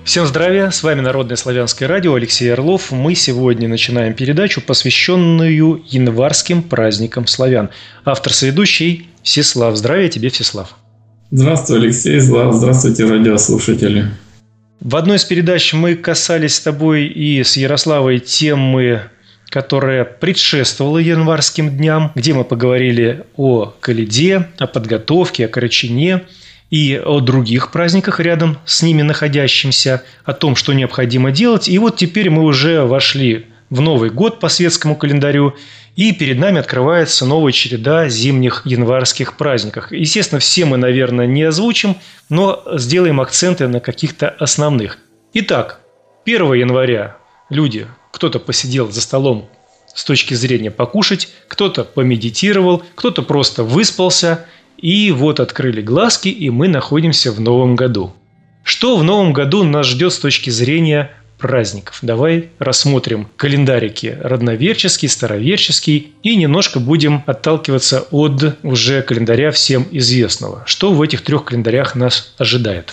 Всем здравия, с вами Народное славянское радио, Алексей Орлов. Мы сегодня начинаем передачу, посвященную январским праздникам славян. Автор-соведущий Всеслав. Здравия тебе, Всеслав. Здравствуй, Алексей. Здравствуйте, радиослушатели. В одной из передач мы касались с тобой и с Ярославой темы, которая предшествовала январским дням, где мы поговорили о Коляде, о подготовке, о Корочине и о других праздниках рядом с ними находящимся, о том, что необходимо делать. И вот теперь мы уже вошли в Новый год по светскому календарю, и перед нами открывается новая череда зимних январских праздников. Естественно, все мы, наверное, не озвучим, но сделаем акценты на каких-то основных. Итак, 1 января люди, кто-то посидел за столом с точки зрения покушать, кто-то помедитировал, кто-то просто выспался. И вот открыли глазки, и мы находимся в Новом году. Что в Новом году нас ждет с точки зрения праздников? Давай рассмотрим календарики родноверческий, староверческий и немножко будем отталкиваться от уже календаря всем известного. Что в этих трех календарях нас ожидает?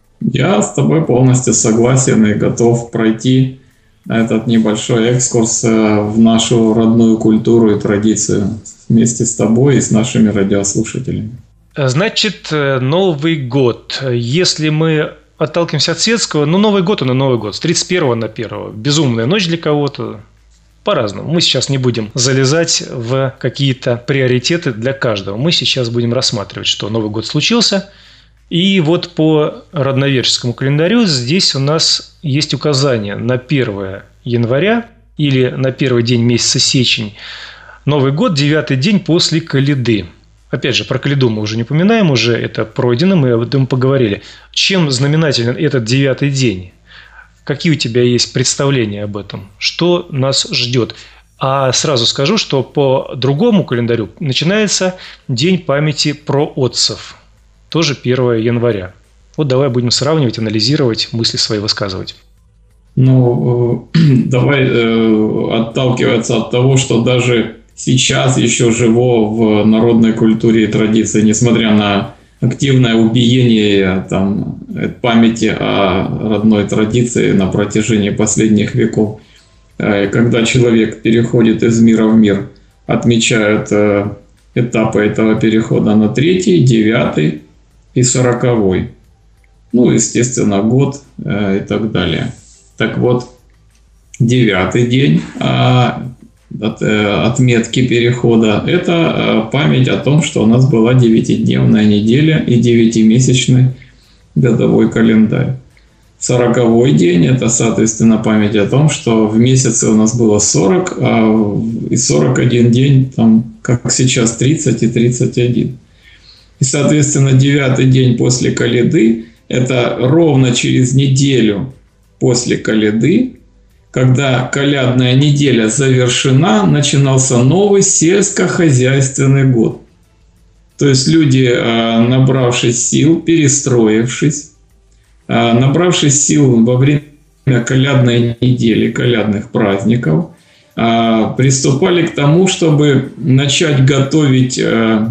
Я с тобой полностью согласен и готов пройти этот небольшой экскурс в нашу родную культуру и традицию вместе с тобой и с нашими радиослушателями. Значит, Новый год. Если мы отталкиваемся от светского, Новый год он и Новый год. С 31 на 1. Безумная ночь для кого-то. По-разному. Мы сейчас не будем залезать в какие-то приоритеты для каждого. Мы сейчас будем рассматривать, что Новый год случился. И вот по родноверческому календарю здесь у нас есть указание на 1 января или на первый день месяца сечень. Новый год, 9-й день после Коляды. Опять же, про Коляду мы уже не упоминаем, уже это пройдено, мы об этом поговорили. Чем знаменателен этот 9-й день? Какие у тебя есть представления об этом? Что нас ждет? А сразу скажу, что по другому календарю начинается День памяти праотцев. Тоже 1 января. Вот давай будем сравнивать, анализировать, мысли свои высказывать. Давай отталкиваться от того, что даже сейчас еще живо в народной культуре и традиции, несмотря на активное убиение памяти о родной традиции на протяжении последних веков. Когда человек переходит из мира в мир, отмечают этапы этого перехода на 3-й, 9-й и 40-й. Естественно, год и так далее. Так вот, 9-й день отметки перехода – это память о том, что у нас была 9-дневная неделя и 9-месячный годовой календарь. 40-й день – это, соответственно, память о том, что в месяце у нас было 40, и 41 день, как сейчас, 30 и 31. И, соответственно, 9-й день после Коляды – это ровно через неделю после Коляды, когда колядная неделя завершена, начинался новый сельскохозяйственный год. То есть люди, набравшись сил, перестроившись, набравшись сил во время колядной недели, колядных праздников, приступали к тому, чтобы начать готовить,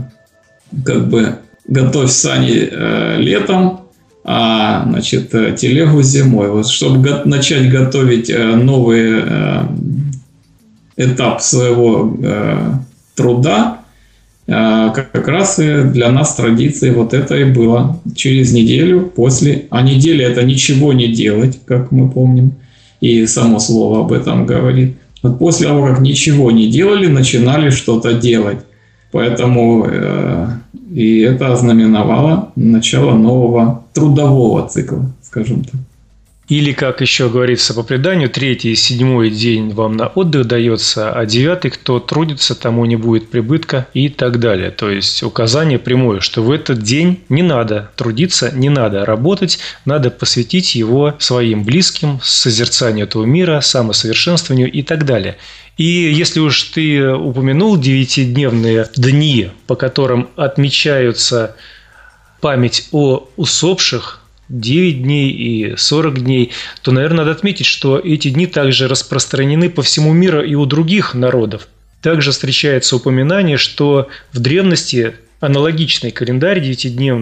готовь сани летом, телегу зимой. Вот, чтобы начать готовить новый этап своего труда, как раз и для нас традицией вот это и было. Через неделю после... А неделя – это ничего не делать, как мы помним, и само слово об этом говорит. Вот после того, как ничего не делали, начинали что-то делать. Поэтому и это ознаменовало начало нового трудового цикла, скажем так. Или, как еще говорится по преданию, 3-й и 7-й день вам на отдых дается, а 9-й, кто трудится, тому не будет прибытка и так далее. То есть указание прямое, что в этот день не надо трудиться, не надо работать, надо посвятить его своим близким, созерцанию этого мира, самосовершенствованию и так далее. И если уж ты упомянул 9-дневные дни, по которым отмечаются память о усопших, 9 дней и 40 дней, то, наверное, надо отметить, что эти дни также распространены по всему миру и у других народов. Также встречается упоминание, что в древности аналогичный календарь 9-дневный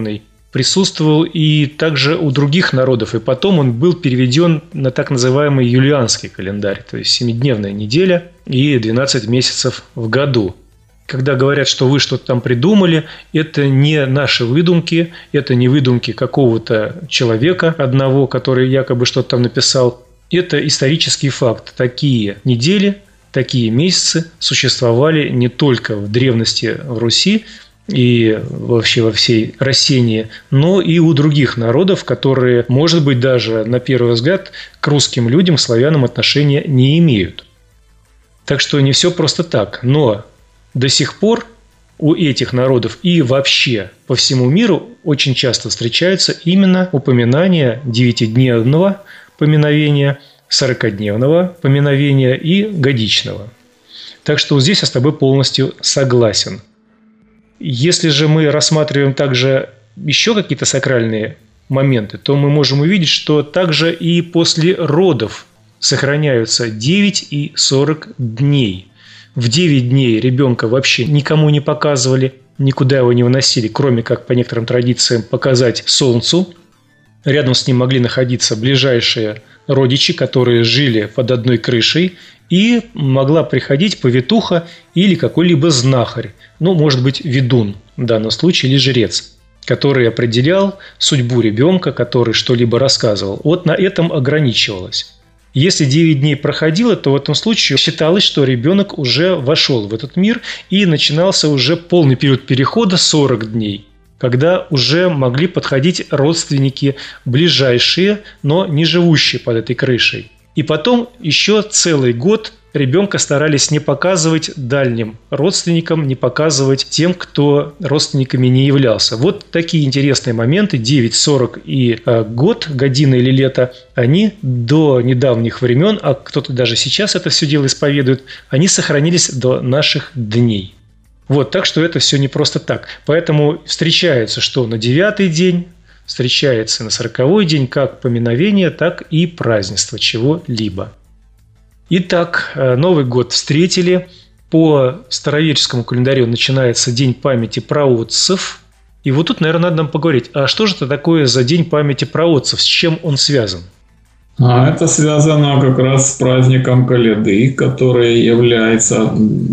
присутствовал и также у других народов, и потом он был переведен на так называемый юлианский календарь, то есть 7-дневная неделя и 12 месяцев в году. Когда говорят, что вы что-то там придумали, это не наши выдумки, это не выдумки какого-то человека одного, который якобы что-то там написал. Это исторический факт. Такие недели, такие месяцы существовали не только в древности в Руси и вообще во всей России, но и у других народов, которые, может быть, даже на первый взгляд к русским людям, к славянам отношения не имеют. Так что не все просто так. Но до сих пор у этих народов и вообще по всему миру очень часто встречаются именно упоминания 9-дневного поминовения, 40-дневного поминовения и годичного. Так что здесь я с тобой полностью согласен. Если же мы рассматриваем также еще какие-то сакральные моменты, то мы можем увидеть, что также и после родов сохраняются 9 и 40 дней. В 9 дней ребенка вообще никому не показывали, никуда его не выносили, кроме как по некоторым традициям показать солнцу. Рядом с ним могли находиться ближайшие родичи, которые жили под одной крышей, и могла приходить повитуха или какой-либо знахарь, может быть, ведун в данном случае, или жрец, который определял судьбу ребенка, который что-либо рассказывал. Вот на этом ограничивалось. Если 9 дней проходило, то в этом случае считалось, что ребенок уже вошел в этот мир, и начинался уже полный период перехода 40 дней, когда уже могли подходить родственники ближайшие, но не живущие под этой крышей. И потом еще целый год ребенка старались не показывать дальним родственникам, не показывать тем, кто родственниками не являлся. Вот такие интересные моменты, 9, 40 и год, година или лето, они до недавних времен, а кто-то даже сейчас это все дело исповедует, они сохранились до наших дней. Вот, так что это все не просто так. Поэтому встречается, что на 9-й день, встречается на 40-й день как поминовение, так и празднество чего-либо. Итак, Новый год встретили. По староверческому календарю начинается День памяти праотцев. И вот тут, наверное, надо нам поговорить, а что же это такое за День памяти праотцев, с чем он связан? Это связано как раз с праздником Коляды, который является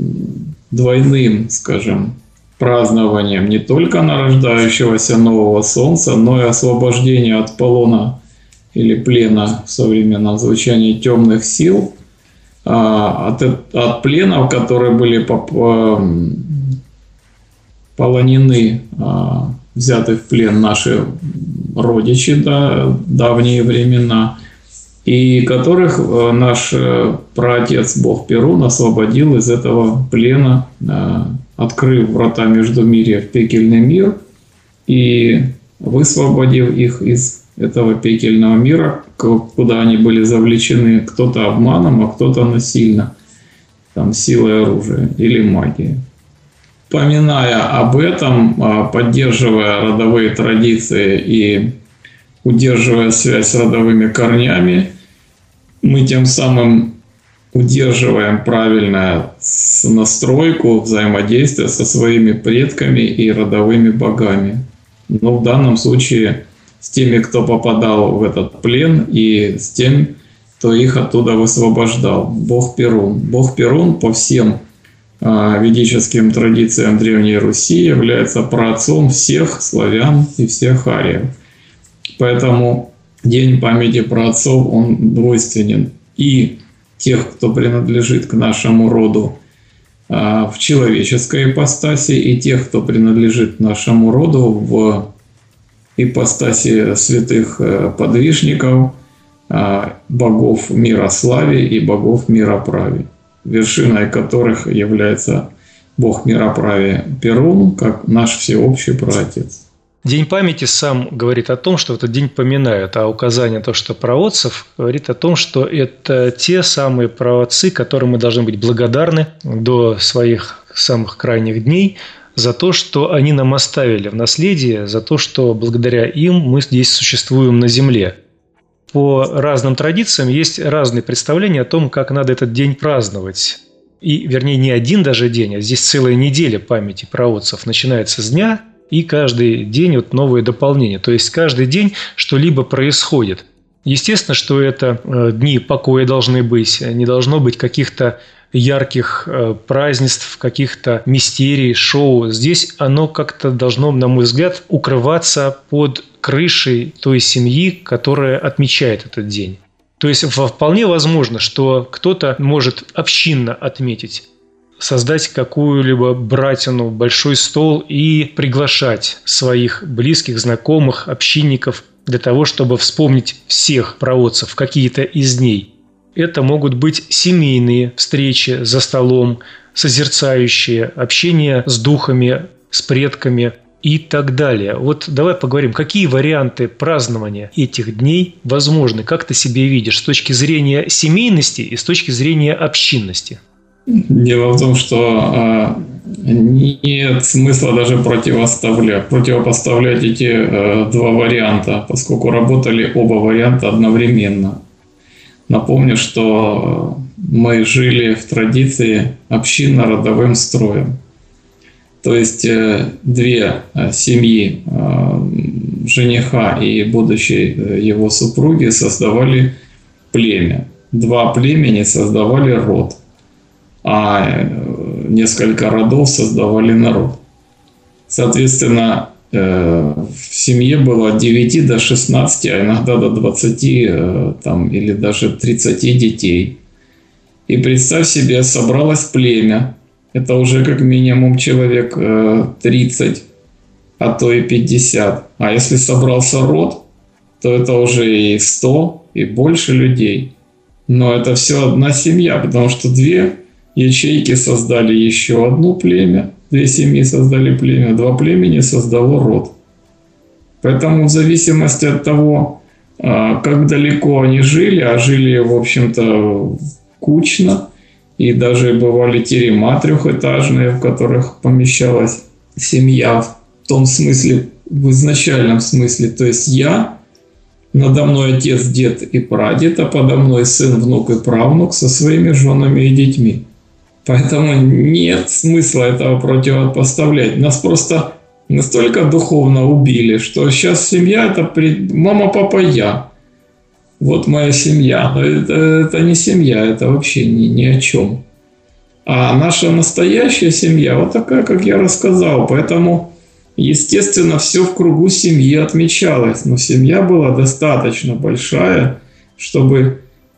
двойным, скажем, празднованием не только нарождающегося нового солнца, но и освобождения от полона или плена в современном звучании темных сил, от пленов, которые были полонены, взяты в плен наши родичи давние времена, и которых наш праотец Бог Перун освободил из этого плена, открыв врата Междумирья в пекельный мир и высвободив их из этого пекельного мира, куда они были завлечены кто-то обманом, а кто-то насильно, силой оружия или магией. Поминая об этом, поддерживая родовые традиции и удерживая связь с родовыми корнями, мы тем самым удерживаем правильную настройку взаимодействия со своими предками и родовыми богами. Но в данном случае с теми, кто попадал в этот плен, и с тем, кто их оттуда высвобождал. Бог Перун. Бог Перун по всем ведическим традициям Древней Руси является праотцом всех славян и всех ариев. Поэтому День памяти праотцов, он двойственен. И тех, кто принадлежит к нашему роду в человеческой ипостаси, и тех, кто принадлежит к нашему роду в ипостаси святых подвижников, богов мирославия и богов мироправия, вершиной которых является бог мироправия Перун, как наш всеобщий праотец. День памяти сам говорит о том, что в этот день поминают, а указание на то, что праотцев, говорит о том, что это те самые праотцы, которым мы должны быть благодарны до своих самых крайних дней за то, что они нам оставили в наследие, за то, что благодаря им мы здесь существуем на земле. По разным традициям есть разные представления о том, как надо этот день праздновать. И, вернее, не один даже день, а здесь целая неделя памяти праотцев. Начинается с дня и каждый день вот новые дополнения. То есть каждый день что-либо происходит. Естественно, что это дни покоя должны быть, не должно быть каких-то ярких празднеств, каких-то мистерий, шоу. Здесь оно как-то должно, на мой взгляд, укрываться под крышей той семьи, которая отмечает этот день. То есть вполне возможно, что кто-то может общинно отметить, создать какую-либо братину, большой стол и приглашать своих близких, знакомых, общинников для того, чтобы вспомнить всех праотцев, какие-то из дней. Это могут быть семейные встречи за столом, созерцающие, общение с духами, с предками и так далее. Вот давай поговорим, какие варианты празднования этих дней возможны, как ты себе видишь с точки зрения семейности и с точки зрения общинности? Дело в том, что нет смысла даже противопоставлять эти два варианта, поскольку работали оба варианта одновременно. Напомню, что мы жили в традиции общинно-родовым строем. То есть две семьи жениха и будущей его супруги создавали племя. Два племени создавали род, а несколько родов создавали народ. Соответственно, в семье было от 9 до 16, а иногда до 20 там, или даже 30 детей. И представь себе, собралось племя. Это уже как минимум человек 30, а то и 50. А если собрался род, то это уже и 100, и больше людей. Но это все одна семья, потому что две ячейки создали еще одно племя. Две семьи создали племя, два племени создало род. Поэтому в зависимости от того, как далеко они жили, а жили, в общем-то, кучно, и даже бывали терема трехэтажные, в которых помещалась семья в том смысле, в изначальном смысле. То есть я, надо мной отец, дед и прадед, а подо мной сын, внук и правнук со своими женами и детьми. Поэтому нет смысла этого противопоставлять. Нас просто настолько духовно убили, что сейчас семья – это мама, папа, я. Вот моя семья. Это не семья, это вообще ни о чем. А наша настоящая семья вот такая, как я рассказал. Поэтому, естественно, все в кругу семьи отмечалось. Но семья была достаточно большая, чтобы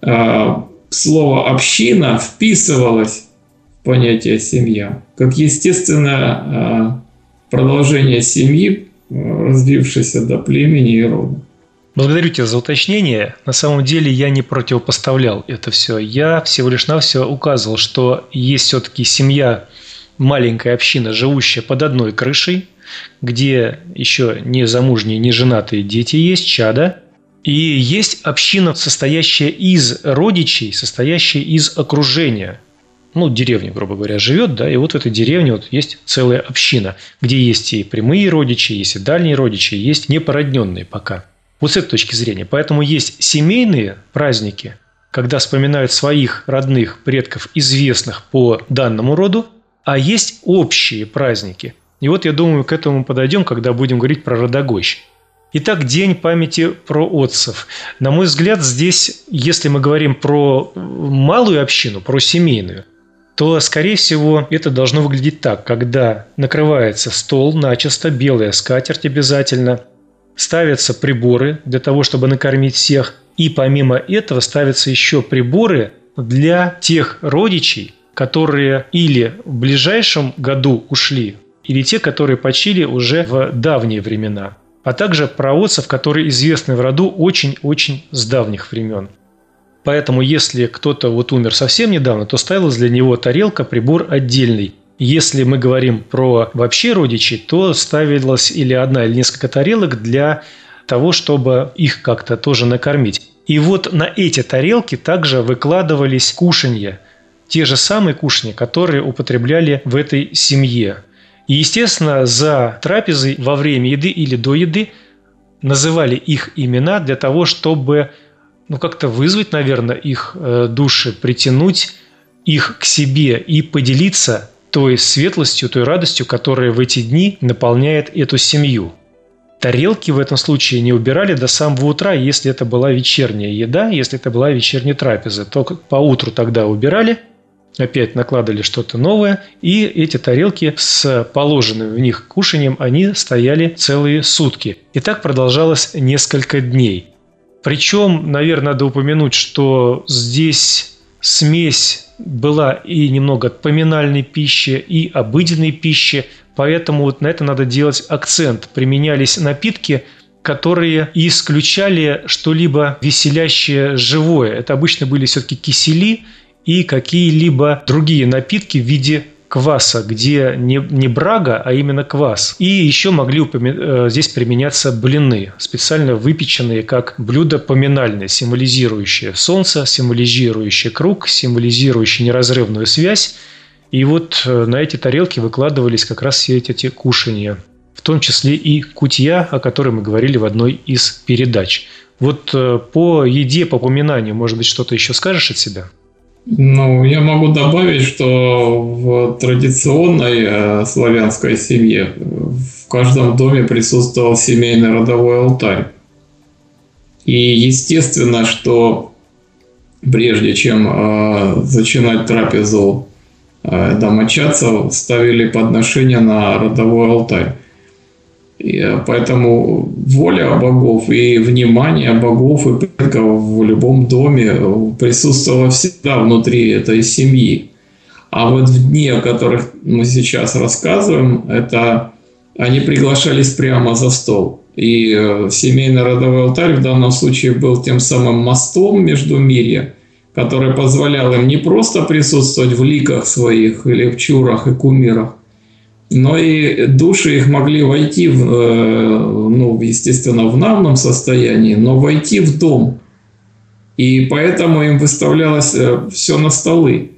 слово «община» вписывалось понятие «семья», как естественное продолжение семьи, развившейся до племени и рода. Благодарю тебя за уточнение. На самом деле я не противопоставлял это все. Я всего лишь навсего указывал, что есть все-таки семья, маленькая община, живущая под одной крышей, где еще не замужние, не женатые дети есть, чада. И есть община, состоящая из родичей, состоящая из окружения. Деревня, грубо говоря, живет, да, и вот в этой деревне вот есть целая община, где есть и прямые родичи, есть и дальние родичи, есть непородненные пока. Вот с этой точки зрения. Поэтому есть семейные праздники, когда вспоминают своих родных предков, известных по данному роду, а есть общие праздники. И вот, я думаю, к этому подойдем, когда будем говорить про Родогощ. Итак, День памяти праотцев. На мой взгляд, здесь, если мы говорим про малую общину, про семейную, то, скорее всего, это должно выглядеть так, когда накрывается стол начисто, белая скатерть обязательно, ставятся приборы для того, чтобы накормить всех, и помимо этого ставятся еще приборы для тех родичей, которые или в ближайшем году ушли, или те, которые почили уже в давние времена, а также праотцев, которые известны в роду очень-очень с давних времен. Поэтому, если кто-то умер совсем недавно, то ставилась для него тарелка, прибор отдельный. Если мы говорим про вообще родичей, то ставилась или одна, или несколько тарелок для того, чтобы их как-то тоже накормить. И вот на эти тарелки также выкладывались кушанья. Те же самые кушанья, которые употребляли в этой семье. И, естественно, за трапезой во время еды или до еды называли их имена для того, чтобы как-то вызвать, наверное, их души, притянуть их к себе и поделиться той светлостью, той радостью, которая в эти дни наполняет эту семью. Тарелки в этом случае не убирали до самого утра, если это была вечерняя еда, если это была вечерняя трапеза. То поутру тогда убирали, опять накладывали что-то новое, и эти тарелки с положенным в них кушанием, они стояли целые сутки. И так продолжалось несколько дней. Причем, наверное, надо упомянуть, что здесь смесь была и немного поминальной пищи, и обыденной пищи, поэтому вот на это надо делать акцент. Применялись напитки, которые исключали что-либо веселящее, живое. Это обычно были все-таки кисели и какие-либо другие напитки в виде кваса, где не брага, а именно квас. И еще могли здесь применяться блины, специально выпеченные как блюдо поминальное, символизирующее солнце, символизирующее круг, символизирующее неразрывную связь. И вот на эти тарелки выкладывались как раз все эти кушания, в том числе и кутья, о которой мы говорили в одной из передач. Вот по еде, по поминанию, может быть, что-то еще скажешь от себя? Ну, я могу добавить, что в традиционной славянской семье в каждом доме присутствовал семейный родовой алтарь. И естественно, что прежде чем начинать трапезу, домочадцев ставили подношения на родовой алтарь. И поэтому воля богов и внимание богов и предков в любом доме присутствовало всегда внутри этой семьи. А вот в дни, о которых мы сейчас рассказываем, это они приглашались прямо за стол. И семейный родовой алтарь в данном случае был тем самым мостом между мирья, который позволял им не просто присутствовать в ликах своих или в чурах и кумирах, но и души их могли войти, естественно, в навном состоянии, но войти в дом. И поэтому им выставлялось все на столы.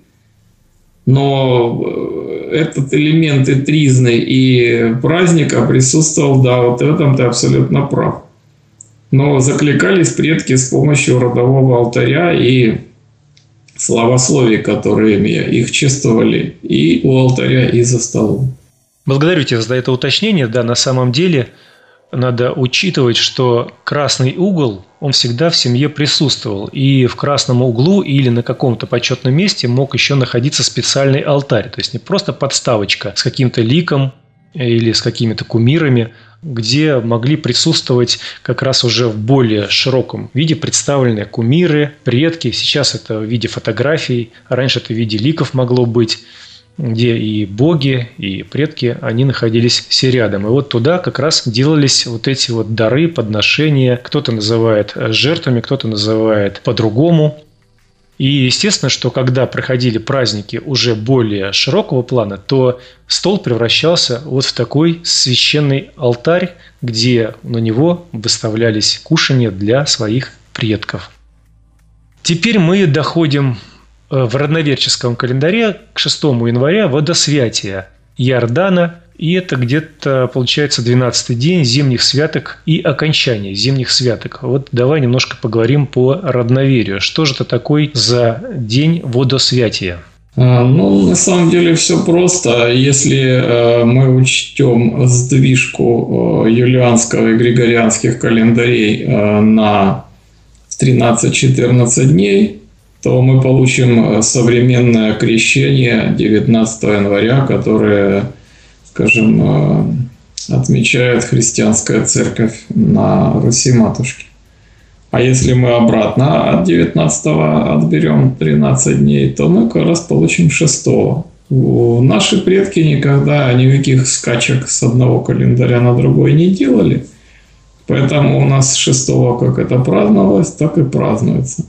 Но этот элемент и тризны, и праздника присутствовал, да, вот в этом ты абсолютно прав. Но закликались предки с помощью родового алтаря и славословий, которыми их чествовали и у алтаря, и за столом. Благодарю тебя за это уточнение. Да, на самом деле надо учитывать, что красный угол, он всегда в семье присутствовал. И в красном углу или на каком-то почетном месте мог еще находиться специальный алтарь. То есть не просто подставочка с каким-то ликом или с какими-то кумирами, где могли присутствовать как раз уже в более широком виде представлены кумиры, предки. Сейчас это в виде фотографий, раньше это в виде ликов могло быть, где и боги, и предки, они находились все рядом. И вот туда как раз делались вот эти вот дары, подношения. Кто-то называет жертвами, кто-то называет по-другому. И естественно, что когда проходили праздники уже более широкого плана, то стол превращался вот в такой священный алтарь, где на него выставлялись кушанья для своих предков. Теперь мы доходим в родноверческом календаре к 6 января водосвятия Иордана, и это где-то получается 12-й день зимних святок и окончание зимних святок. Вот давай немножко поговорим по родноверию. Что же это такой за день водосвятия? На самом деле все просто. Если мы учтем сдвижку юлианского и григорианских календарей на 13-14 дней, то мы получим современное крещение 19 января, которое, скажем, отмечает христианская церковь на Руси-матушке. А если мы обратно от 19-го отберем 13 дней, то мы как раз получим 6-го. Наши предки никогда никаких скачек с одного календаря на другой не делали. Поэтому у нас 6-го как это праздновалось, так и празднуется.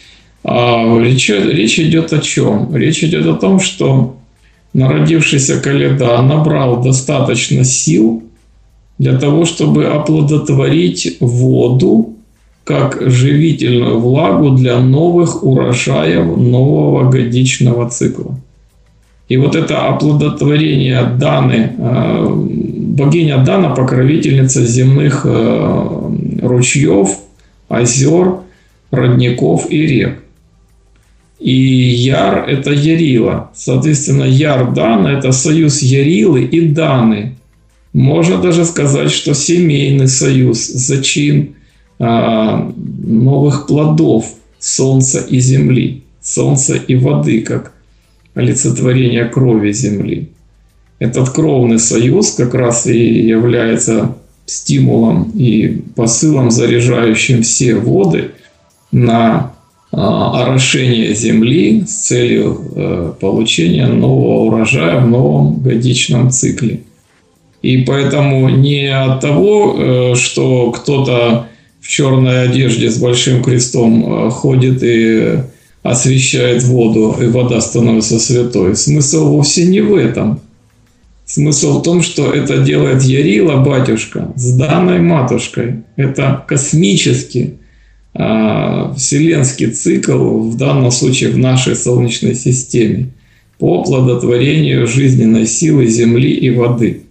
Речь идет о чем? Речь идет о том, что народившийся Коляда набрал достаточно сил для того, чтобы оплодотворить воду как живительную влагу для новых урожаев нового годичного цикла. И вот это оплодотворение Даны, богиня Дана, покровительница земных ручьев, озер, родников и рек. И Яр – это Ярила. Соответственно, Яр-Дана – это союз Ярилы и Даны. Можно даже сказать, что семейный союз, зачин новых плодов солнца и земли, солнца и воды, как олицетворение крови земли. Этот кровный союз как раз и является стимулом и посылом, заряжающим все воды на орошение земли с целью получения нового урожая в новом годичном цикле. И поэтому не от того, что кто-то в черной одежде с большим крестом ходит и освещает воду, и вода становится святой. Смысл вовсе не в этом. Смысл в том, что это делает Ярила, батюшка, с данной матушкой. Это космический, вселенский цикл, в данном случае в нашей Солнечной системе, по плодотворению жизненной силы Земли и воды.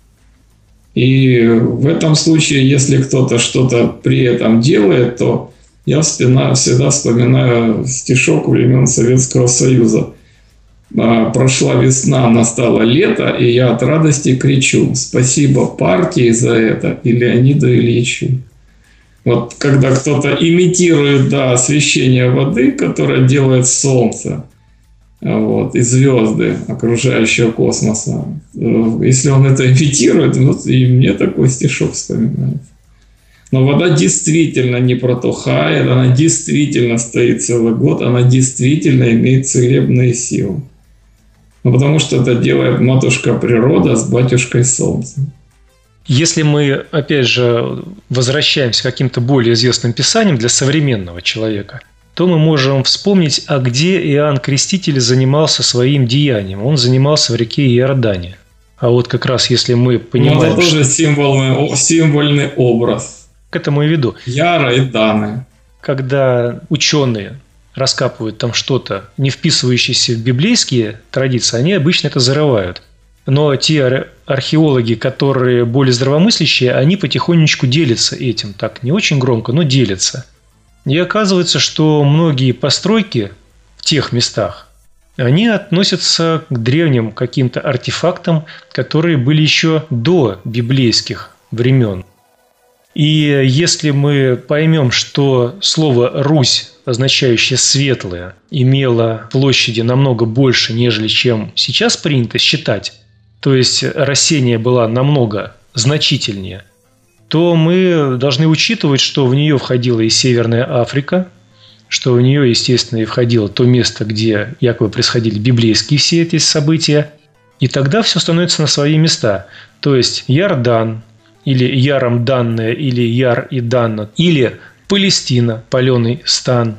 И в этом случае, если кто-то что-то при этом делает, то я всегда вспоминаю стишок времен Советского Союза. Прошла весна, настало лето, и я от радости кричу: спасибо партии за это и Леониду Ильичу. Вот когда кто-то имитирует освещение воды, которое делает солнце, и звезды окружающего космоса, если он это имитирует, и мне такой стишок вспоминается. Но вода действительно не протухает, она действительно стоит целый год, она действительно имеет целебные силы. Потому что это делает матушка природа с батюшкой солнцем. Если мы, опять же, возвращаемся к каким-то более известным писаниям для современного человека, то мы можем вспомнить, где Иоанн Креститель занимался своим деянием. Он занимался в реке Иордане. А вот как раз если мы понимаем... это тоже символьный образ. К этому и веду. Яра и Даны. Когда ученые раскапывают там что-то, не вписывающееся в библейские традиции, они обычно это зарывают. Но те археологи, которые более здравомыслящие, они потихонечку делятся этим. Так, не очень громко, но делятся. И оказывается, что многие постройки в тех местах, они относятся к древним каким-то артефактам, которые были еще до библейских времен. И если мы поймем, что слово «Русь», означающее «светлое», имело площади намного больше, нежели чем сейчас принято считать, то есть Россия была намного значительнее, то мы должны учитывать, что в нее входила и Северная Африка, что в нее, естественно, и входило то место, где якобы происходили библейские все эти события, и тогда все становится на свои места. То есть Иордан, или Яром данное, или Яр и Данна, или Палестина, паленый стан,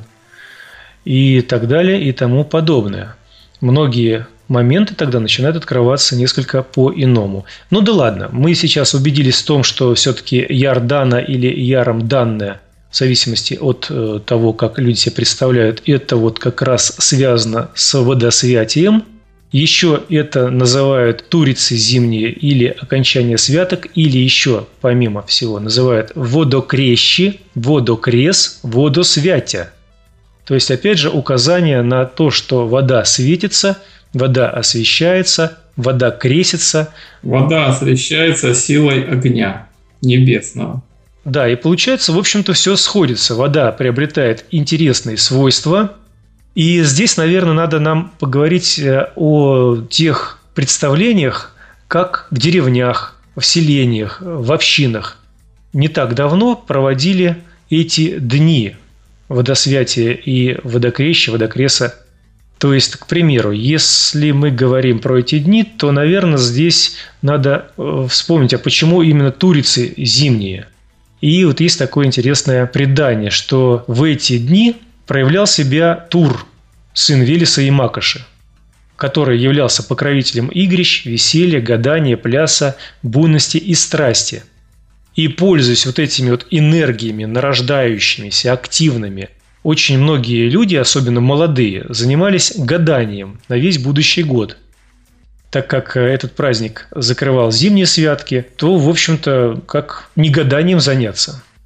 и так далее, и тому подобное. Многие моменты тогда начинают открываться несколько по-иному. Ну да ладно, мы сейчас убедились в том, что все-таки Иордана или Яром данное, в зависимости от того, как люди себе представляют, это вот как раз связано с водосвятием. Еще это называют турицы зимние или окончание святок, или еще, помимо всего, называют водокрещи, водокрес, водосвятя. То есть, опять же, указание на то, что вода светится, вода освещается, вода крестится. Вода освещается силой огня небесного. Да, и получается, в общем-то, все сходится. Вода приобретает интересные свойства. И здесь, наверное, надо нам поговорить о тех представлениях, как в деревнях, в селениях, в общинах не так давно проводили эти дни водосвятия и водокреща, водокреса. То есть, к примеру, если мы говорим про эти дни, то, наверное, здесь надо вспомнить, а почему именно турицы зимние. И вот есть такое интересное предание, что в эти дни проявлял себя Тур, сын Велеса и Макоши, который являлся покровителем игрищ, веселья, гадания, пляса, буйности и страсти. И, пользуясь вот этими вот энергиями, нарождающимися, активными, очень многие люди, особенно молодые, занимались гаданием на весь будущий год. Так как этот праздник закрывал зимние святки, то, в общем-то, как не гаданием заняться.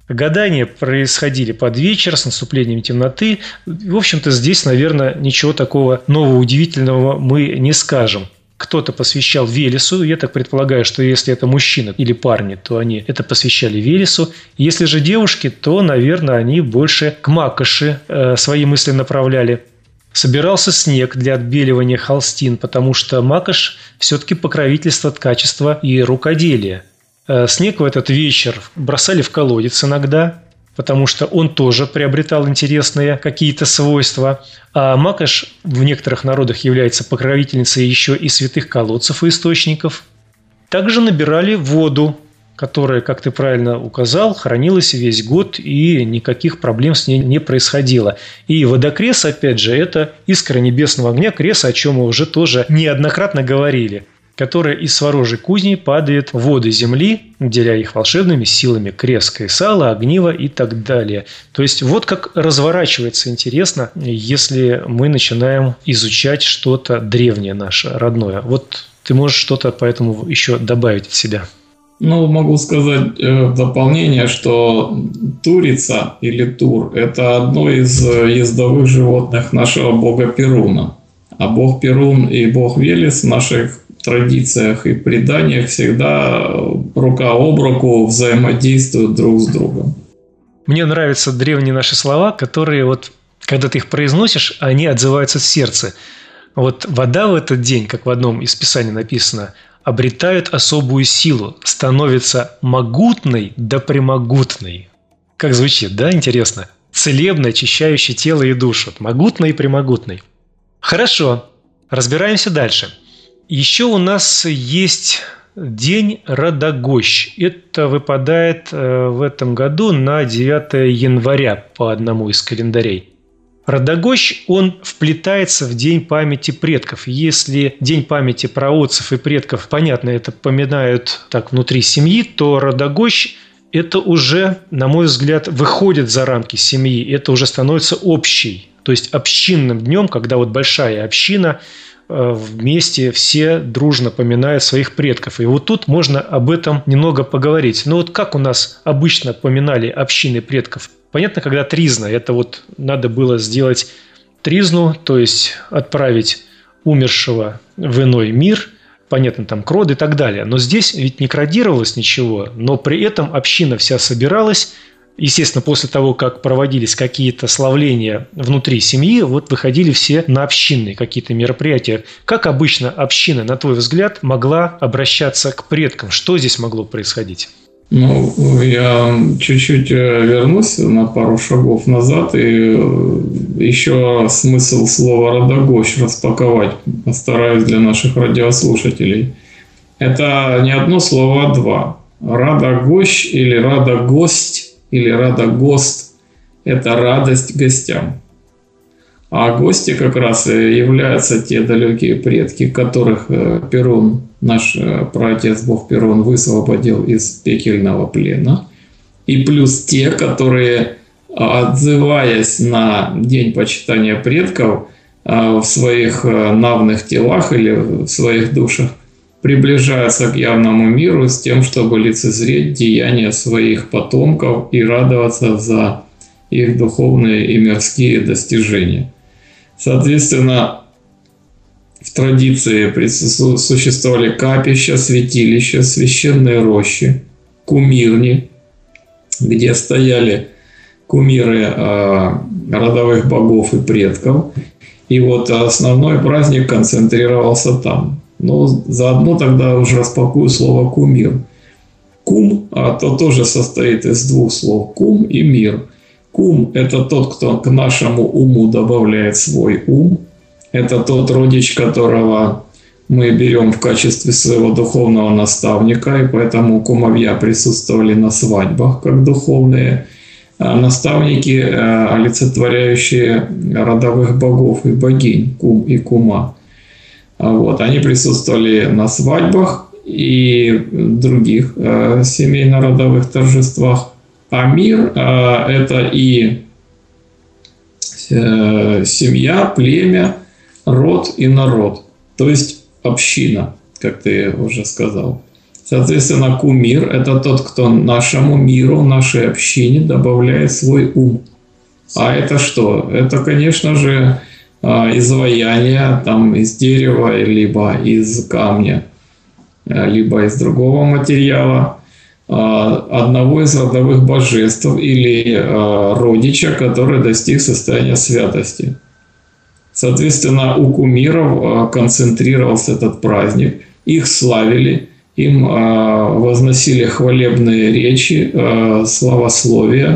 Гадания происходили под вечер с наступлением темноты. В общем-то, здесь, наверное, ничего такого нового, удивительного мы не скажем. Кто-то посвящал Велесу. Я так предполагаю, что если это мужчина или парни, то они это посвящали Велесу. Если же девушки, то, наверное, они больше к Макоши свои мысли направляли. Собирался снег для отбеливания холстин, потому что Макош все-таки покровительство ткачества и рукоделия. Снег в этот вечер бросали в колодец иногда, потому что он тоже приобретал интересные какие-то свойства. А Макош в некоторых народах является покровительницей еще и святых колодцев и источников. Также набирали воду, которая, как ты правильно указал, хранилась весь год, и никаких проблем с ней не происходило. И водокрес, опять же, это искра небесного огня, крес, о чем мы уже тоже неоднократно говорили, которая из сворожей кузни падает в воды земли, наделяя их волшебными силами креска и сала, огнива и так далее. То есть вот как разворачивается интересно, если мы начинаем изучать что-то древнее наше, родное. Вот ты можешь что-то поэтому еще добавить от себя? Ну, могу сказать в дополнение, что турица или тур – это одно из ездовых животных нашего бога Перуна. А бог Перун и бог Велес в наших традициях и преданиях всегда рука об руку взаимодействуют друг с другом. Мне нравятся древние наши слова, которые вот, когда ты их произносишь, они отзываются в сердце. Вот вода в этот день, как в одном из писаний написано, обретает особую силу, становится могутной да премогутной. Как звучит, да, интересно? Целебной, очищающей тело и душу. Могутной и премогутной. Хорошо, разбираемся дальше. Еще у нас есть день Радогощ. Это выпадает в этом году на 9 января по одному из календарей. Радогощ, он вплетается в День памяти предков. Если День памяти праотцев и предков, понятно, это поминают так внутри семьи, то Радогощ это уже, на мой взгляд, выходит за рамки семьи. Это уже становится общей, то есть общинным днем, когда вот большая община вместе все дружно поминают своих предков. И вот тут можно об этом немного поговорить. Но вот как у нас обычно поминали общины предков? Понятно, когда тризна, это вот надо было сделать тризну, то есть отправить умершего в иной мир, понятно, там крод и так далее. Но здесь ведь не крадировалось ничего, но при этом община вся собиралась. Естественно, после того, как проводились какие-то славления внутри семьи, вот выходили все на общинные какие-то мероприятия. Как обычно община, на твой взгляд, могла обращаться к предкам? Что здесь могло происходить? Ну, я чуть-чуть вернусь на пару шагов назад и еще смысл слова «Радогощ» распаковать постараюсь для наших радиослушателей. Это не одно слово, а два. Радогощ или Радогость или Радогост – это радость гостям. А гости как раз и являются те далекие предки, которых Перун, наш праотец бог Перун, высвободил из пекельного плена. И плюс те, которые, отзываясь на день почитания предков в своих навных телах или в своих душах, приближаются к явному миру с тем, чтобы лицезреть деяния своих потомков и радоваться за их духовные и мирские достижения. Соответственно, в традиции существовали капища, святилища, священные рощи, кумирни, где стояли кумиры родовых богов и предков. И вот основной праздник концентрировался там. Но заодно тогда уже распакую слово «кумир». Кум то тоже состоит из двух слов – кум и мир. Кум – это тот, кто к нашему уму добавляет свой ум. Это тот родич, которого мы берем в качестве своего духовного наставника, и поэтому кумовья присутствовали на свадьбах как духовные наставники, олицетворяющие родовых богов и богинь, кум и кума. Вот. Они присутствовали на свадьбах и других семейно-родовых торжествах. А мир – это и семья, племя, род и народ, то есть община, как ты уже сказал. Соответственно, кумир – это тот, кто нашему миру, нашей общине добавляет свой ум. А это что? Это, конечно же, изваяние там, из дерева, либо из камня, либо из другого материала, одного из родовых божеств или родича, который достиг состояния святости. Соответственно, у кумиров концентрировался этот праздник, их славили, им возносили хвалебные речи, славословия,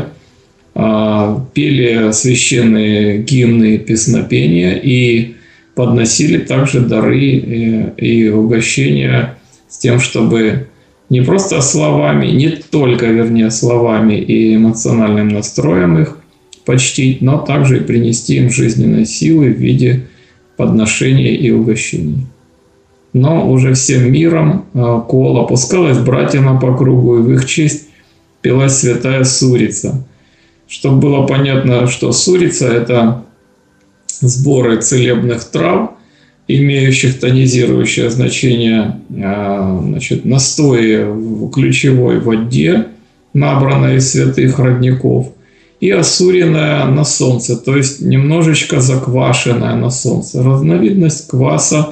пели священные гимны, песнопения и подносили также дары и угощения с тем, чтобы не просто словами, не только, вернее, словами и эмоциональным настроем их почтить, но также и принести им жизненные силы в виде подношений и угощений. Но уже всем миром кол опускалась братьями по кругу, и в их честь пилась святая сурица. Чтобы было понятно, что сурица – это сборы целебных трав, имеющих тонизирующее значение, значит, настои в ключевой воде, набранной из святых родников, и осуренная на солнце, то есть немножечко заквашенная на солнце. Разновидность кваса.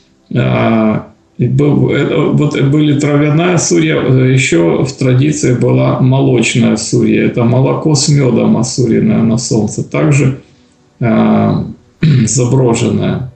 Были травяная сурья, еще в традиции была молочная сурья. Это молоко с медом осуренное на солнце, также заброженное.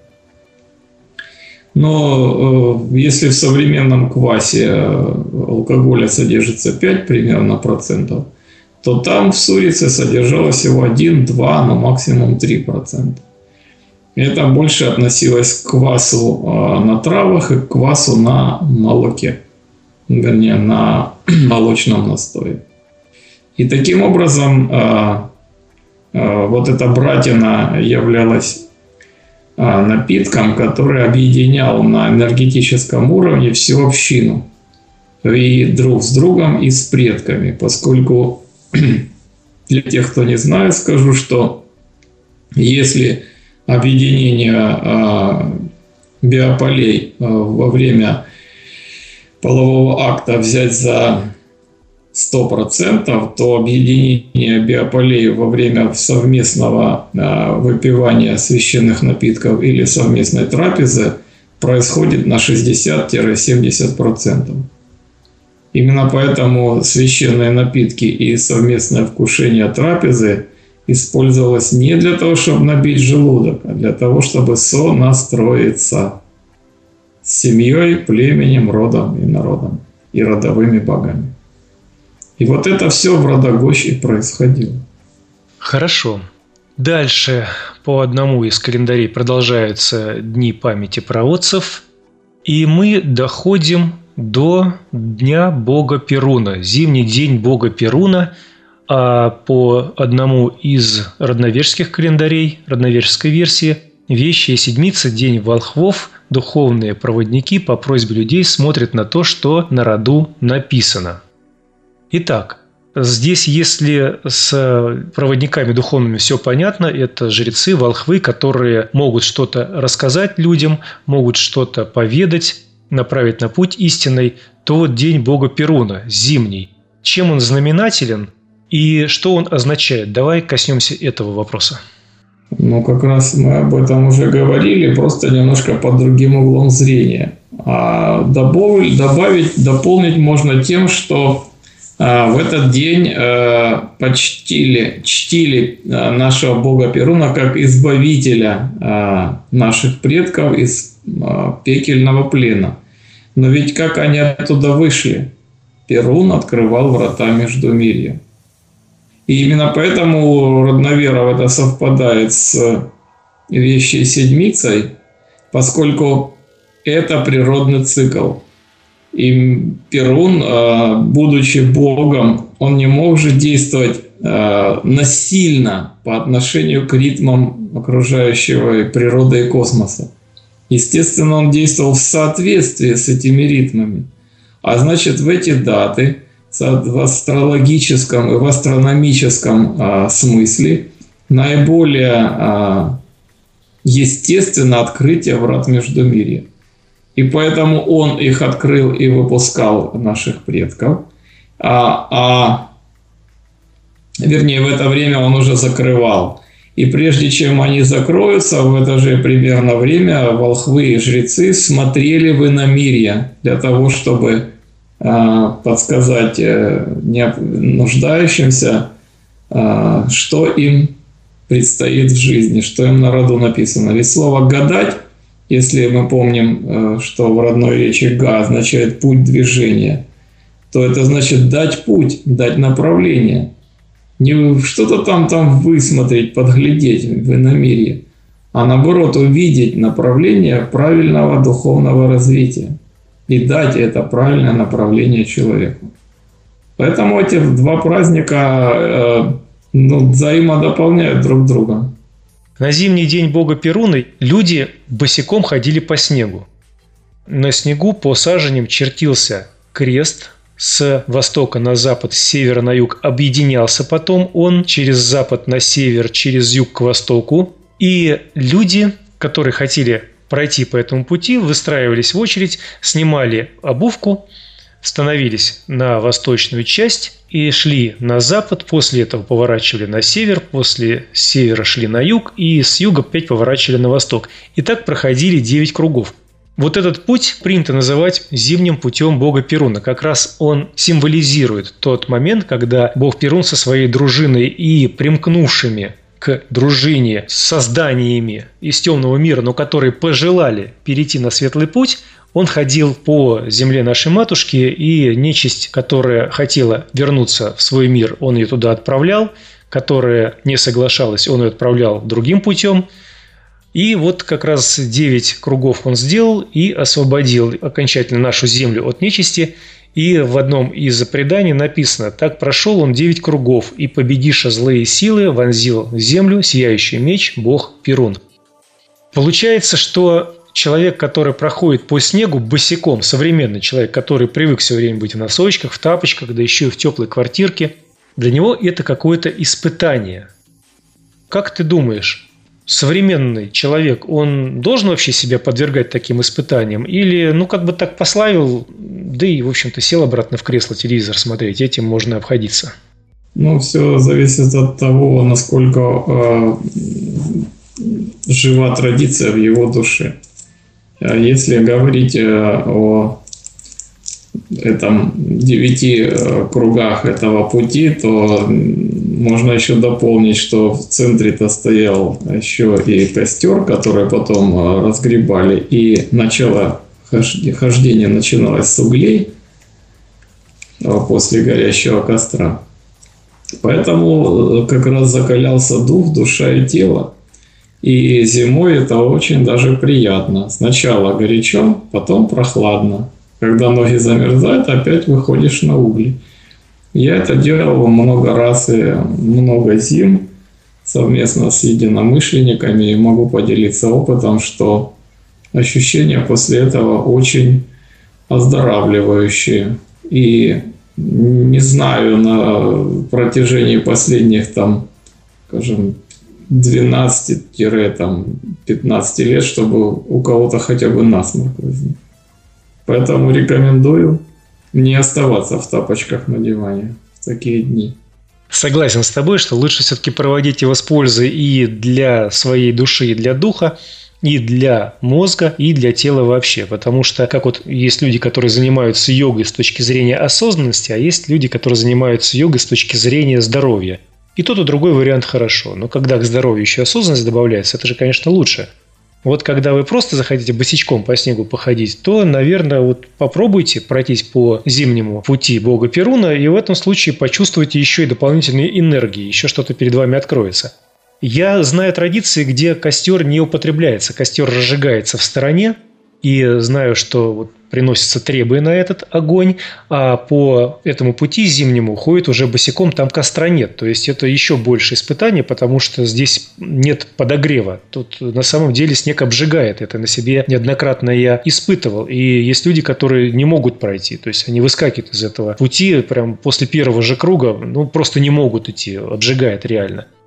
Но если в современном квасе алкоголя содержится 5 примерно процентов, то там в сурице содержалось всего 1, 2, но максимум 3%. Это больше относилось к квасу на травах и к квасу на молоке, вернее, на молочном настое. И таким образом вот эта братина являлась напитком, который объединял на энергетическом уровне всю общину. И друг с другом, и с предками. Поскольку для тех, кто не знает, скажу, что если объединение биополей во время полового акта взять за 100%, то объединение биополей во время совместного выпивания священных напитков или совместной трапезы происходит на 60-70%. Именно поэтому священные напитки и совместное вкушение трапезы использовалось не для того, чтобы набить желудок, а для того, чтобы сонастроиться с семьей, племенем, родом и народом, и родовыми богами. И вот это все в Родогоще происходило. Хорошо. Дальше по одному из календарей продолжаются дни памяти праотцев, и мы доходим до Дня Бога Перуна, зимний день Бога Перуна, а по одному из родновежских календарей, родновежской версии, Вещая Седмица, День волхвов, духовные проводники по просьбе людей смотрят на то, что на роду написано. Итак, здесь, если с проводниками духовными все понятно, это жрецы, волхвы, которые могут что-то рассказать людям, могут что-то поведать, направить на путь истинный, то вот День Бога Перуна, зимний. Чем он знаменателен и что он означает? Давай коснемся этого вопроса. Ну, как раз мы об этом уже говорили, просто немножко под другим углом зрения. А дополнить можно тем, что в этот день чтили нашего Бога Перуна как избавителя наших предков из пекельного плена. Но ведь как они оттуда вышли? Перун открывал врата Междумирья. И именно поэтому родноверов это совпадает с Вещей Седмицей, поскольку это природный цикл. И Перун, будучи Богом, он не мог же действовать насильно по отношению к ритмам окружающего природы и космоса. Естественно, он действовал в соответствии с этими ритмами. А значит, в эти даты, в астрологическом и в астрономическом смысле, наиболее естественно открытие врат Междумирья. И И поэтому он их открыл и выпускал, наших предков. Вернее, в это время он уже закрывал. И прежде чем они закроются, в это же примерно время волхвы и жрецы смотрели в иномирье для того, чтобы подсказать нуждающимся, что им предстоит в жизни, что им на роду написано. Ведь слово «гадать», если мы помним, что в родной речи «га» означает «путь движения», то это значит дать путь, дать направление. Не что-то там высмотреть, подглядеть в иномирье, а наоборот увидеть направление правильного духовного развития и дать это правильное направление человеку. Поэтому эти два праздника взаимодополняют друг друга. На зимний день бога Перуны люди босиком ходили по снегу. На снегу по саженям чертился крест. С востока на запад, с севера на юг объединялся потом он через запад на север, через юг к востоку. И люди, которые хотели пройти по этому пути, выстраивались в очередь, снимали обувку, становились на восточную часть и шли на запад. После этого поворачивали на север, после севера шли на юг и с юга опять поворачивали на восток. И так проходили 9 кругов. Вот этот путь принято называть зимним путем бога Перуна. Как раз он символизирует тот момент, когда бог Перун со своей дружиной и примкнувшими к дружине созданиями из темного мира, но которые пожелали перейти на светлый путь, он ходил по земле нашей матушки, и нечисть, которая хотела вернуться в свой мир, он ее туда отправлял, которая не соглашалась, он ее отправлял другим путем. И вот как раз 9 кругов он сделал и освободил окончательно нашу землю от нечисти. И в одном из преданий написано: «Так прошел он 9 кругов, и, победиша злые силы, вонзил в землю сияющий меч бог Перун». Получается, что человек, который проходит по снегу босиком, современный человек, который привык все время быть в носочках, в тапочках, да еще и в теплой квартирке, для него это какое-то испытание. Как ты думаешь, современный человек, он должен вообще себя подвергать таким испытаниям? Или, так пославил, да и, в общем-то, сел обратно в кресло телевизор смотреть, этим можно обходиться? Все зависит от того, насколько жива традиция в его душе. Если говорить о этом 9 кругах этого пути, то можно еще дополнить, что в центре-то стоял еще и костер, который потом разгребали, и начало хождения начиналось с углей после горящего костра. Поэтому как раз закалялся дух, душа и тело. И зимой это очень даже приятно. Сначала горячо, потом прохладно. Когда ноги замерзают, опять выходишь на угли. Я это делал много раз и много зим совместно с единомышленниками, и могу поделиться опытом, что ощущения после этого очень оздоравливающие. И не знаю, на протяжении последних 12-15 лет, чтобы у кого-то хотя бы насморк возник. Поэтому рекомендую не оставаться в тапочках на диване в такие дни. Согласен с тобой, что лучше все-таки проводить его с пользой и для своей души, и для духа, и для мозга, и для тела вообще. Потому что есть люди, которые занимаются йогой с точки зрения осознанности, а есть люди, которые занимаются йогой с точки зрения здоровья. И тот, и другой вариант хорошо. Но когда к здоровью еще осознанность добавляется, это же, конечно, лучше. Вот когда вы просто захотите босичком по снегу походить, то, наверное, попробуйте пройтись по зимнему пути бога Перуна, и в этом случае почувствуйте еще и дополнительные энергии, еще что-то перед вами откроется. Я знаю традиции, где костер не употребляется, костер разжигается в стороне, и знаю, что приносится требуя на этот огонь, а по этому пути зимнему ходит уже босиком, там костра нет. То есть это еще больше испытание, потому что здесь нет подогрева. Тут на самом деле снег обжигает. Это на себе неоднократно я испытывал. И есть люди, которые не могут пройти. То есть они выскакивают из этого пути прям после первого же круга, просто не могут идти, обжигает реально.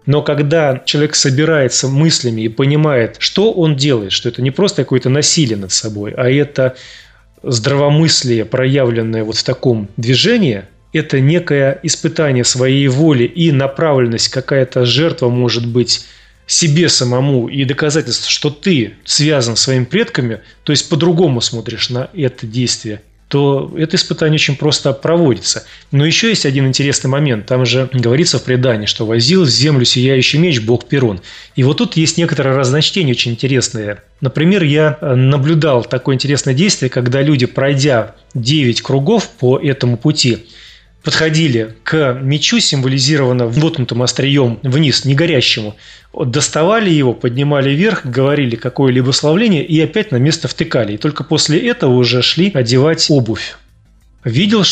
Но когда человек собирается мыслями и понимает, что он делает, что это не просто какое-то насилие над собой, а это здравомыслие, проявленное вот в таком движении, это некое испытание своей воли и направленность, какая-то жертва может быть себе самому и доказательство, что ты связан с своими предками, то есть по-другому смотришь на это действие, то это испытание очень просто проводится. Но еще есть один интересный момент. Там же говорится в предании, что возил в землю сияющий меч бог Перун. И вот тут есть некоторые разночтения очень интересные. Например, я наблюдал такое интересное действие, когда люди, пройдя 9 кругов по этому пути, подходили к мечу, символизированному воткнутым острием вниз, не горящему, доставали его, поднимали вверх, говорили какое-либо славление и опять на место втыкали. И только после этого уже шли одевать обувь. Видел,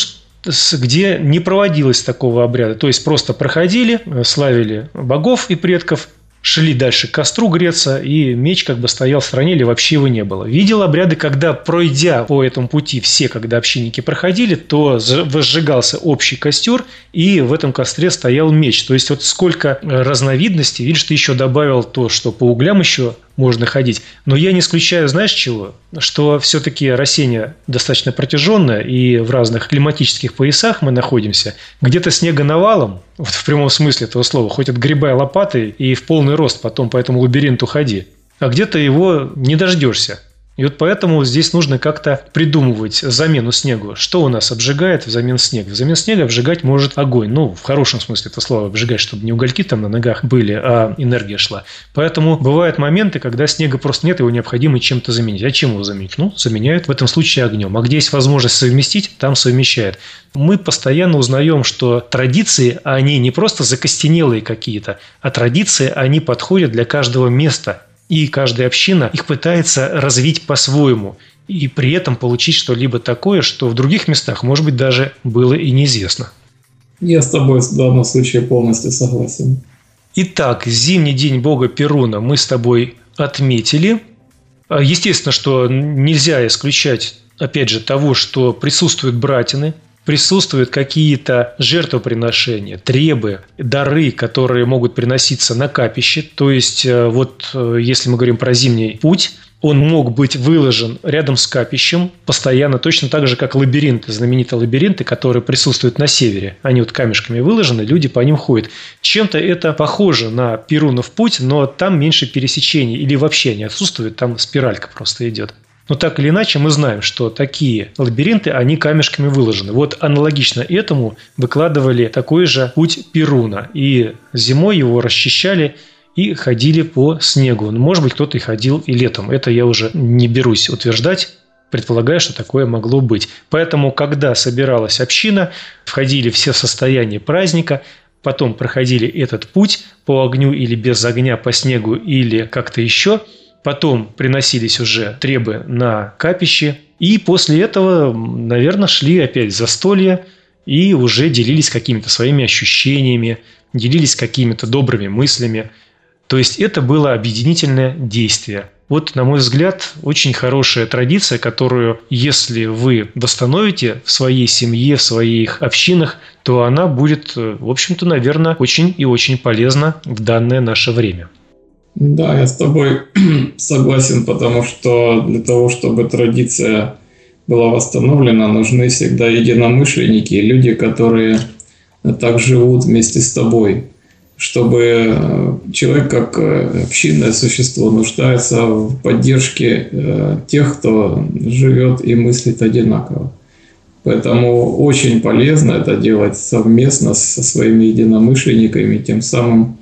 где не проводилось такого обряда. То есть просто проходили, славили богов и предков, шли дальше к костру греться, и меч как бы стоял в стороне или вообще его не было. Видел обряды, когда, пройдя по этому пути все, когда общинники проходили, то возжигался общий костер, и в этом костре стоял меч. То есть вот сколько разновидностей. Видишь, ты еще добавил то, что по углям еще можно ходить. Но я не исключаю, знаешь чего? Что все-таки растение достаточно протяженное, и в разных климатических поясах мы находимся. Где-то снега навалом, вот в прямом смысле этого слова, хоть отгребай лопатой и в полный рост потом по этому лабиринту ходи. А где-то его не дождешься. И вот поэтому здесь нужно как-то придумывать замену снегу. Что у нас обжигает взамен снега? Взамен снега обжигать может огонь. Ну, в хорошем смысле это слово обжигать, чтобы не угольки там на ногах были, а энергия шла. Поэтому бывают моменты, когда снега просто нет, его необходимо чем-то заменить. А чем его заменить? Ну, заменяют в этом случае огнем. А где есть возможность совместить, там совмещают. Мы постоянно узнаем, что традиции, они не просто закостенелые какие-то, а традиции, они подходят для каждого места. И каждая община их пытается развить по-своему. И при этом получить что-либо такое, что в других местах, может быть, даже было и неизвестно. Я с тобой в данном случае полностью согласен. Итак, зимний день бога Перуна мы с тобой отметили. Естественно, что нельзя исключать, опять же, того, что присутствуют братины, присутствуют какие-то жертвоприношения, требы, дары, которые могут приноситься на капище. То есть, вот если мы говорим про зимний путь, он мог быть выложен рядом с капищем постоянно, точно так же, как лабиринты, знаменитые лабиринты, которые присутствуют на севере. Они вот камешками выложены, люди по ним ходят. Чем-то это похоже на Перунов путь, но там меньше пересечений или вообще не отсутствует, там спиралька просто идет. Но так или иначе мы знаем, что такие лабиринты, они камешками выложены. Вот аналогично этому выкладывали такой же путь Перуна. И зимой его расчищали и ходили по снегу. Может быть, кто-то и ходил и летом. Это я уже не берусь утверждать. Предполагаю, что такое могло быть. Поэтому, когда собиралась община, входили все в состояние праздника, потом проходили этот путь по огню или без огня, по снегу или как-то еще. Потом приносились уже требы на капище. И после этого, наверное, шли опять застолья и уже делились какими-то своими ощущениями, делились какими-то добрыми мыслями. То есть это было объединительное действие. Вот, на мой взгляд, очень хорошая традиция, которую, если вы восстановите в своей семье, в своих общинах, то она будет, в общем-то, наверное, очень и очень полезна в данное наше время. Да, я с тобой согласен, потому что для того, чтобы традиция была восстановлена, нужны всегда единомышленники, люди, которые так живут вместе с тобой. Чтобы человек, как общинное существо, нуждается в поддержке тех, кто живет и мыслит одинаково. Поэтому очень полезно это делать совместно со своими единомышленниками, тем самым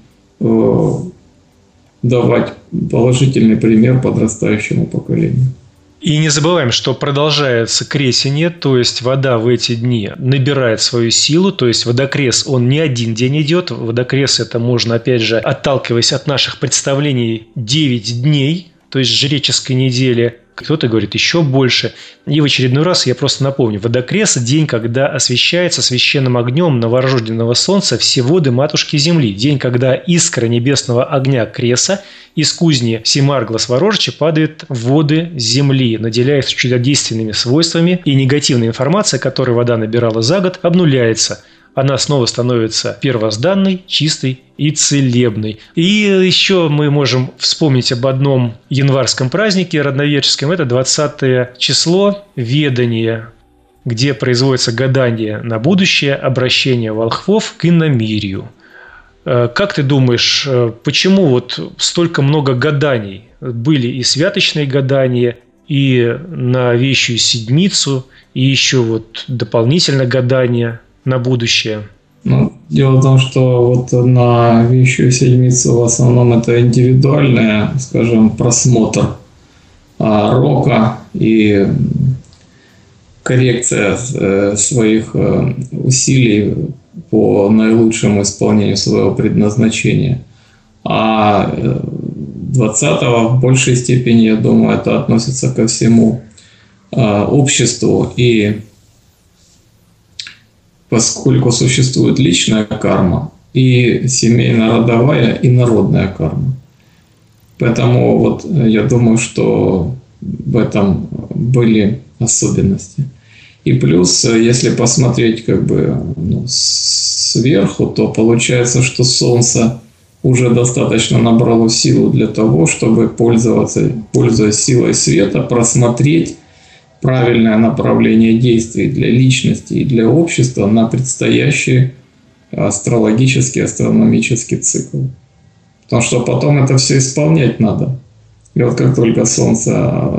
давать положительный пример подрастающему поколению. И не забываем, что продолжается кресение, то есть вода в эти дни набирает свою силу, то есть водокрес, он не один день идет, водокрес это можно, опять же, отталкиваясь от наших представлений, 9 дней, то есть жреческой недели, кто-то говорит еще больше. И в очередной раз я просто напомню, водокрес – день, когда освещается священным огнем новорожденного солнца все воды Матушки Земли. День, когда искра небесного огня креса из кузни Семаргла Сварожича падает в воды Земли, наделяя их чудодейственными свойствами, и негативная информация, которую вода набирала за год, обнуляется. она снова становится первозданной, чистой и целебной. И еще мы можем вспомнить об одном январском празднике родоначальском. Это 20 число Ведания, где производится гадание на будущее, обращение волхвов к иномирью. Как ты думаешь, почему вот столько много гаданий? Были и святочные гадания, и на вещую седмицу, и еще вот дополнительно гадания на будущее. Дело в том, что вот на вещую седмицу в основном это индивидуальный, скажем, просмотр рока и коррекция своих усилий по наилучшему исполнению своего предназначения. А 20-го в большей степени, я думаю, это относится ко всему обществу. И поскольку существует личная карма и семейно-родовая, и народная карма. Поэтому вот я думаю, что в этом были особенности. И плюс, если посмотреть сверху, то получается, что Солнце уже достаточно набрало силу для того, чтобы пользуясь силой света, просмотреть правильное направление действий для личности и для общества на предстоящий астрологический, астрономический цикл. Потому что потом это все исполнять надо. И вот как только Солнце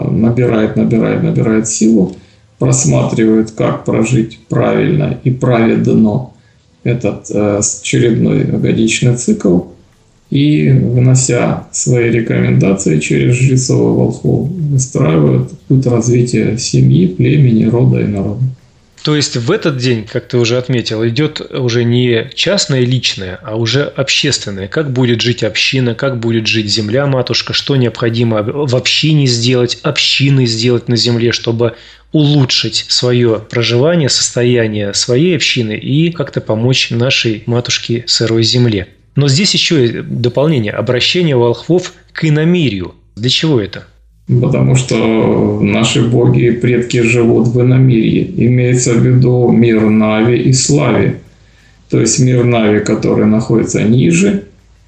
набирает силу, просматривает, как прожить правильно и праведно этот очередной годичный цикл, и, вынося свои рекомендации через жрецов и волхвов, выстраивают путь развития семьи, племени, рода и народа. То есть в этот день, как ты уже отметил, идет уже не частное и личное, а уже общественное. Как будет жить община, как будет жить земля-матушка, что необходимо в общине сделать, общины сделать на земле, чтобы улучшить свое проживание, состояние своей общины и как-то помочь нашей матушке сырой земле. Но здесь еще и дополнение – обращение волхвов к иномирью. Для чего это? Потому что наши боги и предки живут в иномирье. Имеется в виду мир Нави и Слави. То есть мир Нави, который находится ниже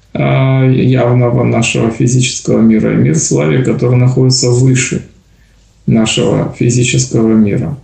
явного нашего физического мира, и мир Слави, который находится выше нашего физического мира.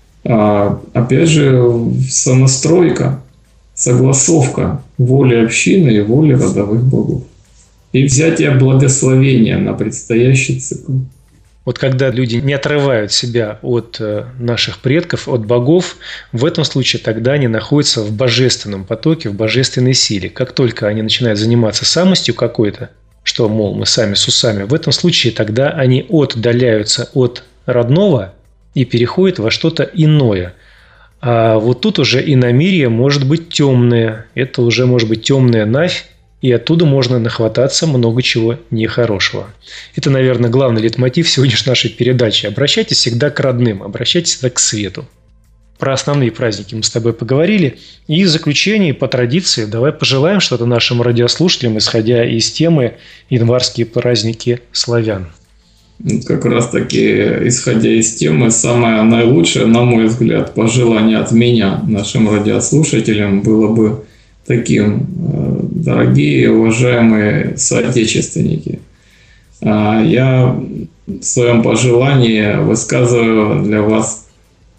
Опять же, сонастройка, согласовка воли общины и воли родовых богов. И взятие благословения на предстоящий цикл. Вот когда люди не отрывают себя от наших предков, от богов, в этом случае тогда они находятся в божественном потоке, в божественной силе. Как только они начинают заниматься самостью какой-то, что, мол, мы сами с усами, в этом случае тогда они отдаляются от родного и переходят во что-то иное. А вот тут уже иномирье может быть темное. Это уже может быть темная Навь, и оттуда можно нахвататься много чего нехорошего. Это, наверное, главный лейтмотив сегодняшней нашей передачи. Обращайтесь всегда к родным, обращайтесь всегда к свету. Про основные праздники мы с тобой поговорили. И в заключение, по традиции, давай пожелаем что-то нашим радиослушателям, исходя из темы «Январские праздники славян». Как раз таки, исходя из темы, самое наилучшее, на мой взгляд, пожелание от меня нашим радиослушателям было бы таким: дорогие, уважаемые соотечественники, я в своем пожелании высказываю для вас,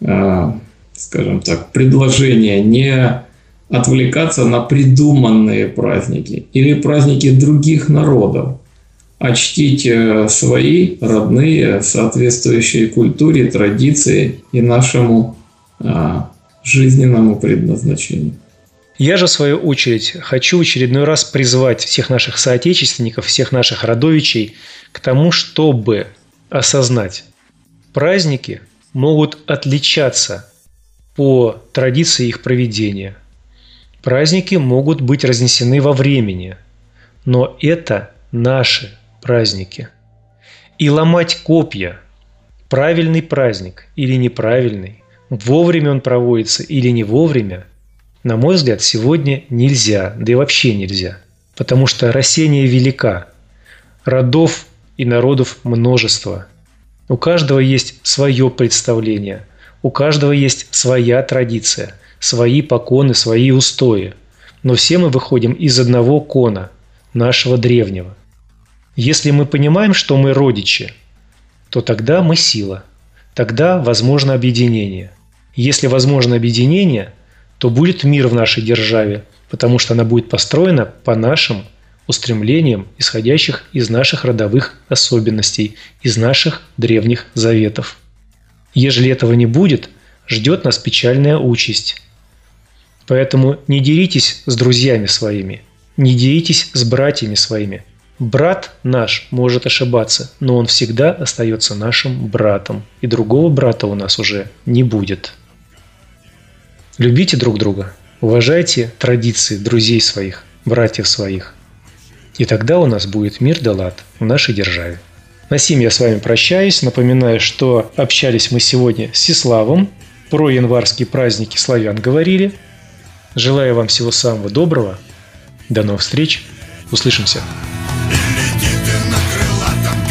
скажем так, предложение не отвлекаться на придуманные праздники или праздники других народов, а чтить свои родные, соответствующие культуре, традиции и нашему жизненному предназначению. Я же, в свою очередь, хочу в очередной раз призвать всех наших соотечественников, всех наших родовичей к тому, чтобы осознать: праздники могут отличаться по традиции их проведения. Праздники могут быть разнесены во времени, но это наши праздники. И ломать копья, правильный праздник или неправильный, вовремя он проводится или не вовремя, на мой взгляд, сегодня нельзя, да и вообще нельзя. Потому что Россия велика, родов и народов множество. У каждого есть свое представление, у каждого есть своя традиция, свои поконы, свои устои. Но все мы выходим из одного кона, нашего древнего. Если мы понимаем, что мы родичи, то тогда мы сила. Тогда возможно объединение. Если возможно объединение, то будет мир в нашей державе, потому что она будет построена по нашим устремлениям, исходящих из наших родовых особенностей, из наших древних заветов. Ежели этого не будет, ждет нас печальная участь. Поэтому не деритесь с друзьями своими, не деритесь с братьями своими. Брат наш может ошибаться, но он всегда остается нашим братом, и другого брата у нас уже не будет. Любите друг друга, уважайте традиции друзей своих, братьев своих. И тогда у нас будет мир да лад в нашей державе. На сим я с вами прощаюсь. Напоминаю, что общались мы сегодня с Всеславом. Про январские праздники славян говорили. Желаю вам всего самого доброго. До новых встреч. Услышимся. Лети ты на крылатом